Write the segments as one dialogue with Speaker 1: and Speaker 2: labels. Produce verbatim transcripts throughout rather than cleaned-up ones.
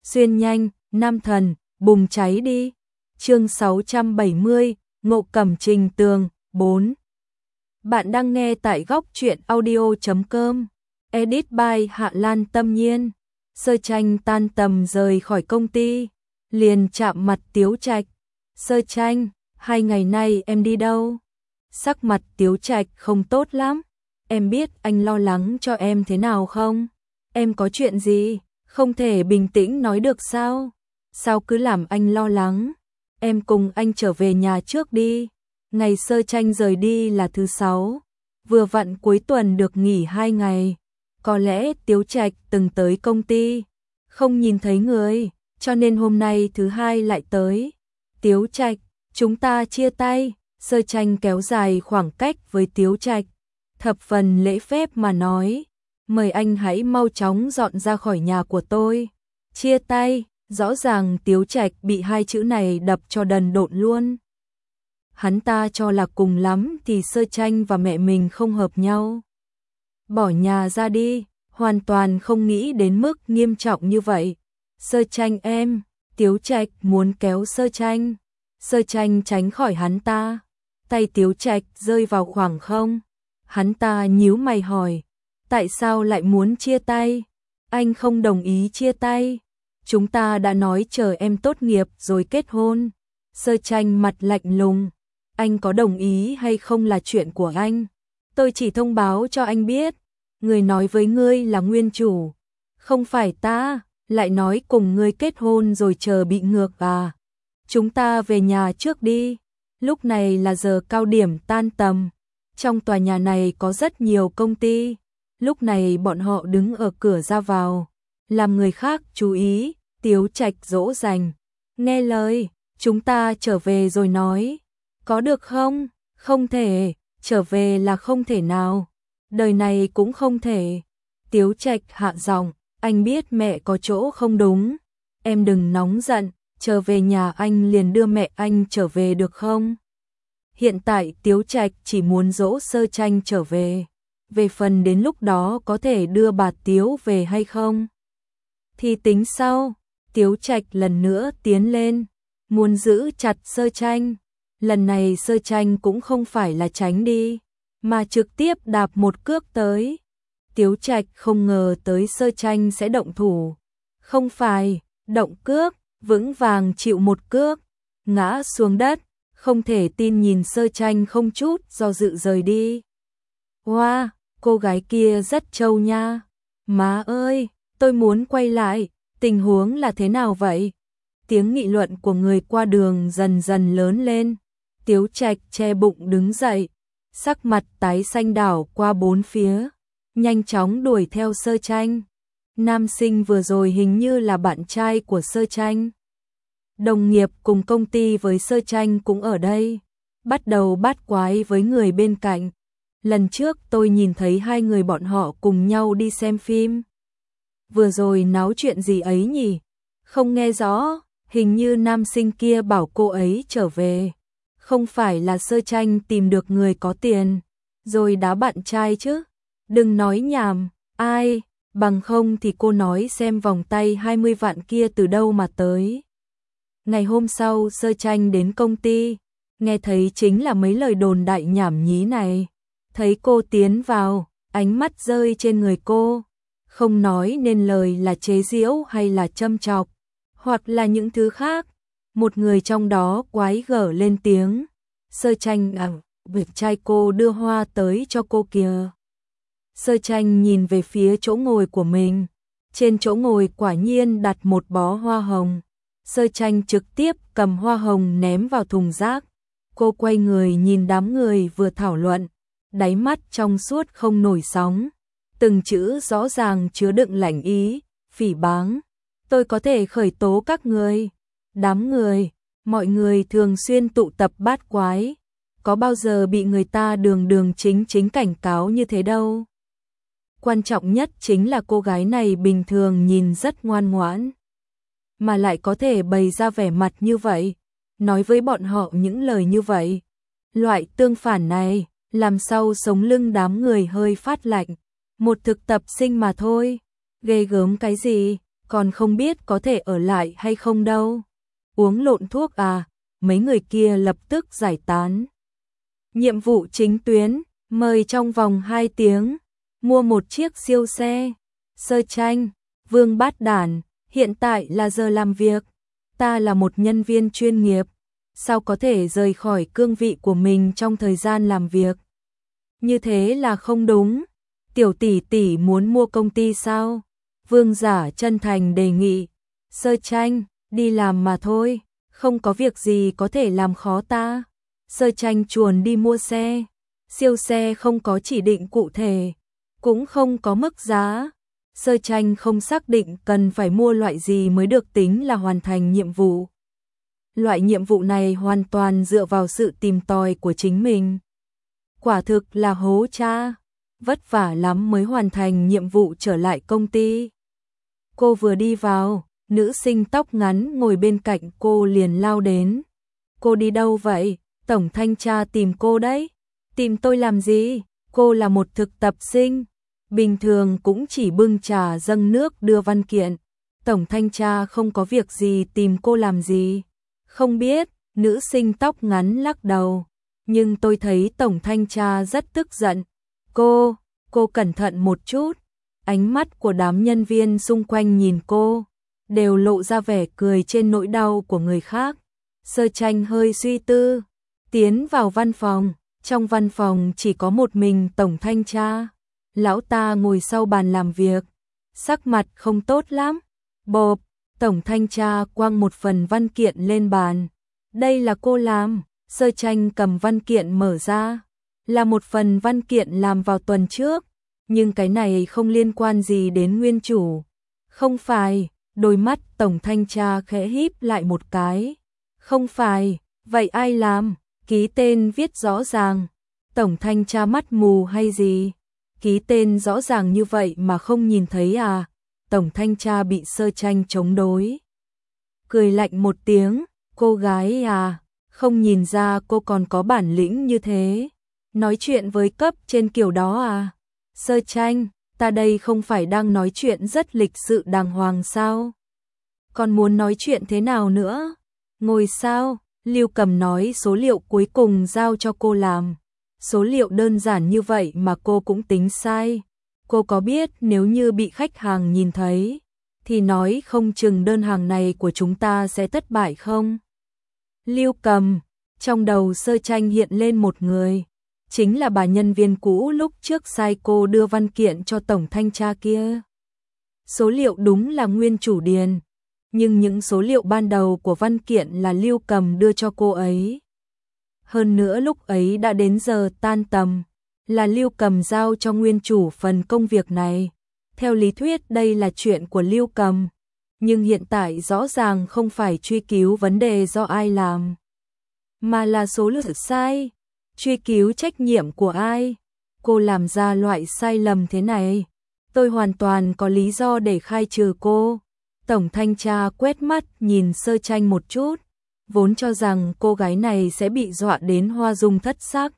Speaker 1: xuyên nhanh, nam thần, bùng cháy đi. Chương sáu trăm bảy mươi, Ngộ Cẩm Trình Tường, bốn. Bạn đang nghe tại góc truyện audio chấm com. Edit by Hạ Lan Tâm Nhiên. Sơ Tranh tan tầm rời khỏi công ty, liền chạm mặt Tiếu Trạch. Sơ Tranh, hai ngày nay em đi đâu? Sắc mặt Tiếu Trạch không tốt lắm. Em biết anh lo lắng cho em thế nào không? Em có chuyện gì? Không thể bình tĩnh nói được sao? Sao cứ làm anh lo lắng? Em cùng anh trở về nhà trước đi. Ngày Sơ Tranh rời đi là thứ sáu, vừa vặn cuối tuần được nghỉ hai ngày. Có lẽ Tiếu Trạch từng tới công ty, không nhìn thấy người, cho nên hôm nay thứ hai lại tới. Tiếu Trạch, chúng ta chia tay. Sơ Tranh kéo dài khoảng cách với Tiếu Trạch, thập phần lễ phép mà nói, mời anh hãy mau chóng dọn ra khỏi nhà của tôi. Chia tay, rõ ràng Tiếu Trạch bị hai chữ này đập cho đần độn luôn. Hắn ta cho là cùng lắm thì Sơ Tranh và mẹ mình không hợp nhau, bỏ nhà ra đi, hoàn toàn không nghĩ đến mức nghiêm trọng như vậy. Sơ Tranh em, Tiếu Trạch muốn kéo Sơ Tranh. Sơ Tranh tránh khỏi hắn ta, tay Tiếu Trạch rơi vào khoảng không. Hắn ta nhíu mày hỏi, tại sao lại muốn chia tay? Anh không đồng ý chia tay. Chúng ta đã nói chờ em tốt nghiệp rồi kết hôn. Sơ Tranh mặt lạnh lùng, anh có đồng ý hay không là chuyện của anh. Tôi chỉ thông báo cho anh biết, người nói với ngươi là nguyên chủ, không phải ta, lại nói cùng ngươi kết hôn rồi chờ bị ngược à. Chúng ta về nhà trước đi, lúc này là giờ cao điểm tan tầm. Trong tòa nhà này có rất nhiều công ty, lúc này bọn họ đứng ở cửa ra vào, làm người khác chú ý. Tiếu Trạch dỗ dành, nghe lời, chúng ta trở về rồi nói. Có được không? Không thể, trở về là không thể nào, đời này cũng không thể. Tiếu Trạch hạ giọng, anh biết mẹ có chỗ không đúng, em đừng nóng giận, trở về nhà anh liền đưa mẹ anh trở về được không? Hiện tại Tiếu Trạch chỉ muốn dỗ Sơ Tranh trở về, về phần đến lúc đó có thể đưa bà Tiếu về hay không thì tính sau. Tiếu Trạch lần nữa tiến lên, muốn giữ chặt Sơ Tranh. Lần này Sơ Tranh cũng không phải là tránh đi, mà trực tiếp đạp một cước tới. Tiếu Trạch không ngờ tới Sơ Tranh sẽ động thủ, không phải động cước, vững vàng chịu một cước, ngã xuống đất, không thể tin nhìn Sơ Tranh không chút do dự rời đi. Wow, cô gái kia rất trâu nha. Má ơi, tôi muốn quay lại, tình huống là thế nào vậy? Tiếng nghị luận của người qua đường dần dần lớn lên. Tiếu Trạch che bụng đứng dậy, sắc mặt tái xanh đảo qua bốn phía, nhanh chóng đuổi theo Sơ Tranh. Nam sinh vừa rồi hình như là bạn trai của Sơ Tranh, đồng nghiệp cùng công ty với Sơ Tranh cũng ở đây, bắt đầu bát quái với người bên cạnh. Lần trước tôi nhìn thấy hai người bọn họ cùng nhau đi xem phim. Vừa rồi náo chuyện gì ấy nhỉ? Không nghe rõ, hình như nam sinh kia bảo cô ấy trở về. Không phải là Sơ Tranh tìm được người có tiền, rồi đá bạn trai chứ? Đừng nói nhảm, ai, bằng không thì cô nói xem vòng tay hai mươi vạn kia từ đâu mà tới. Ngày hôm sau Sơ Tranh đến công ty, nghe thấy chính là mấy lời đồn đại nhảm nhí này. Thấy cô tiến vào, ánh mắt rơi trên người cô, không nói nên lời là chế giễu hay là châm chọc, hoặc là những thứ khác. Một người trong đó quái gở lên tiếng, Sơ Tranh à, việc trai cô đưa hoa tới cho cô kìa. Sơ Tranh nhìn về phía chỗ ngồi của mình, trên chỗ ngồi quả nhiên đặt một bó hoa hồng. Sơ Tranh trực tiếp cầm hoa hồng ném vào thùng rác. Cô quay người nhìn đám người vừa thảo luận, đáy mắt trong suốt không nổi sóng, từng chữ rõ ràng chứa đựng lạnh ý, phỉ báng. Tôi có thể khởi tố các người. Đám người, mọi người thường xuyên tụ tập bát quái, có bao giờ bị người ta đường đường chính chính cảnh cáo như thế đâu. Quan trọng nhất chính là cô gái này bình thường nhìn rất ngoan ngoãn, mà lại có thể bày ra vẻ mặt như vậy, nói với bọn họ những lời như vậy. Loại tương phản này, làm sao sống lưng đám người hơi phát lạnh. Một thực tập sinh mà thôi, ghê gớm cái gì, còn không biết có thể ở lại hay không đâu. Uống lộn thuốc à? Mấy người kia lập tức giải tán. Nhiệm vụ chính tuyến, mời trong vòng hai tiếng, mua một chiếc siêu xe. Sơ tranh, Vương Bát Đản, hiện tại là giờ làm việc. Ta là một nhân viên chuyên nghiệp, sao có thể rời khỏi cương vị của mình trong thời gian làm việc? Như thế là không đúng. Tiểu tỷ tỷ muốn mua công ty sao? Vương Giả chân thành đề nghị. Sơ tranh, đi làm mà thôi, không có việc gì có thể làm khó ta. Sơ tranh chuồn đi mua xe. Siêu xe không có chỉ định cụ thể, cũng không có mức giá. Sơ tranh không xác định cần phải mua loại gì mới được tính là hoàn thành nhiệm vụ. Loại nhiệm vụ này hoàn toàn dựa vào sự tìm tòi của chính mình. Quả thực là hố cha, vất vả lắm mới hoàn thành nhiệm vụ trở lại công ty. Cô vừa đi vào, nữ sinh tóc ngắn ngồi bên cạnh cô liền lao đến. Cô đi đâu vậy? Tổng thanh tra tìm cô đấy. Tìm tôi làm gì? Cô là một thực tập sinh, bình thường cũng chỉ bưng trà dâng nước đưa văn kiện. Tổng thanh tra không có việc gì tìm cô làm gì? Không biết, nữ sinh tóc ngắn lắc đầu. Nhưng tôi thấy tổng thanh tra rất tức giận. Cô, cô cẩn thận một chút. Ánh mắt của đám nhân viên xung quanh nhìn cô, đều lộ ra vẻ cười trên nỗi đau của người khác. Sơ tranh hơi suy tư, tiến vào văn phòng. Trong văn phòng chỉ có một mình tổng thanh tra. Lão ta ngồi sau bàn làm việc, sắc mặt không tốt lắm. Bộp, tổng thanh tra quăng một phần văn kiện lên bàn. Đây là cô làm. Sơ tranh cầm văn kiện mở ra. Là một phần văn kiện làm vào tuần trước, nhưng cái này không liên quan gì đến nguyên chủ. Không phải, đôi mắt tổng thanh tra khẽ híp lại một cái. Không phải, vậy ai làm? Ký tên viết rõ ràng. Tổng thanh tra mắt mù hay gì? Ký tên rõ ràng như vậy mà không nhìn thấy à? Tổng thanh tra bị sơ tranh chống đối. Cười lạnh một tiếng, cô gái à, không nhìn ra cô còn có bản lĩnh như thế. Nói chuyện với cấp trên kiểu đó à? Sơ tranh, ta đây không phải đang nói chuyện rất lịch sự đàng hoàng sao? Còn muốn nói chuyện thế nào nữa? Ngồi sao? Lưu Cầm nói số liệu cuối cùng giao cho cô làm. Số liệu đơn giản như vậy mà cô cũng tính sai. Cô có biết nếu như bị khách hàng nhìn thấy, thì nói không chừng đơn hàng này của chúng ta sẽ thất bại không? Lưu Cầm, trong đầu sơ tranh hiện lên một người. Chính là bà nhân viên cũ lúc trước sai cô đưa văn kiện cho tổng thanh tra kia. Số liệu đúng là nguyên chủ điền, nhưng những số liệu ban đầu của văn kiện là Lưu Cầm đưa cho cô ấy. Hơn nữa lúc ấy đã đến giờ tan tầm, là Lưu Cầm giao cho nguyên chủ phần công việc này. Theo lý thuyết đây là chuyện của Lưu Cầm, nhưng hiện tại rõ ràng không phải truy cứu vấn đề do ai làm, mà là số liệu sai. Truy cứu trách nhiệm của ai? Cô làm ra loại sai lầm thế này, tôi hoàn toàn có lý do để khai trừ cô. Tổng thanh tra quét mắt nhìn sơ tranh một chút, vốn cho rằng cô gái này sẽ bị dọa đến hoa dung thất sắc.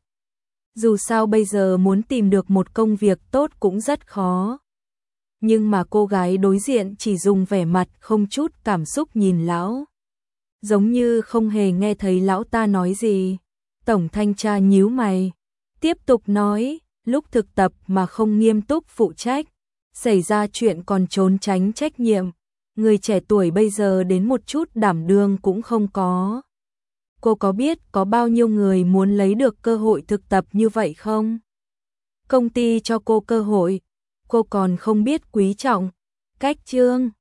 Speaker 1: Dù sao bây giờ muốn tìm được một công việc tốt cũng rất khó. Nhưng mà cô gái đối diện chỉ dùng vẻ mặt không chút cảm xúc nhìn lão, giống như không hề nghe thấy lão ta nói gì. Tổng thanh tra nhíu mày, tiếp tục nói, lúc thực tập mà không nghiêm túc phụ trách, xảy ra chuyện còn trốn tránh trách nhiệm. Người trẻ tuổi bây giờ đến một chút đảm đương cũng không có. Cô có biết có bao nhiêu người muốn lấy được cơ hội thực tập như vậy không? Công ty cho cô cơ hội, cô còn không biết quý trọng. Cách chương